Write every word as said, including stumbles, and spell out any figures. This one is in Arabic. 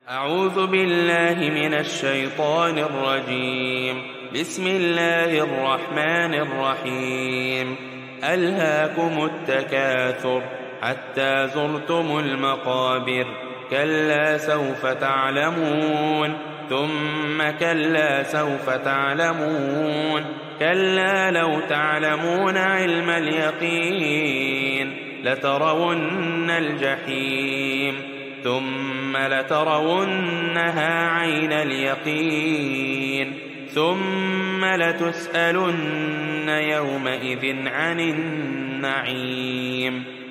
أعوذ بالله من الشيطان الرجيم. بسم الله الرحمن الرحيم. ألهاكم التكاثر حتى زرتم المقابر، كلا سوف تعلمون ثم كلا سوف تعلمون، كلا لو تعلمون علم اليقين لترون الجحيم ثم لترونها عين اليقين ثم لتسألن يومئذ عن النعيم.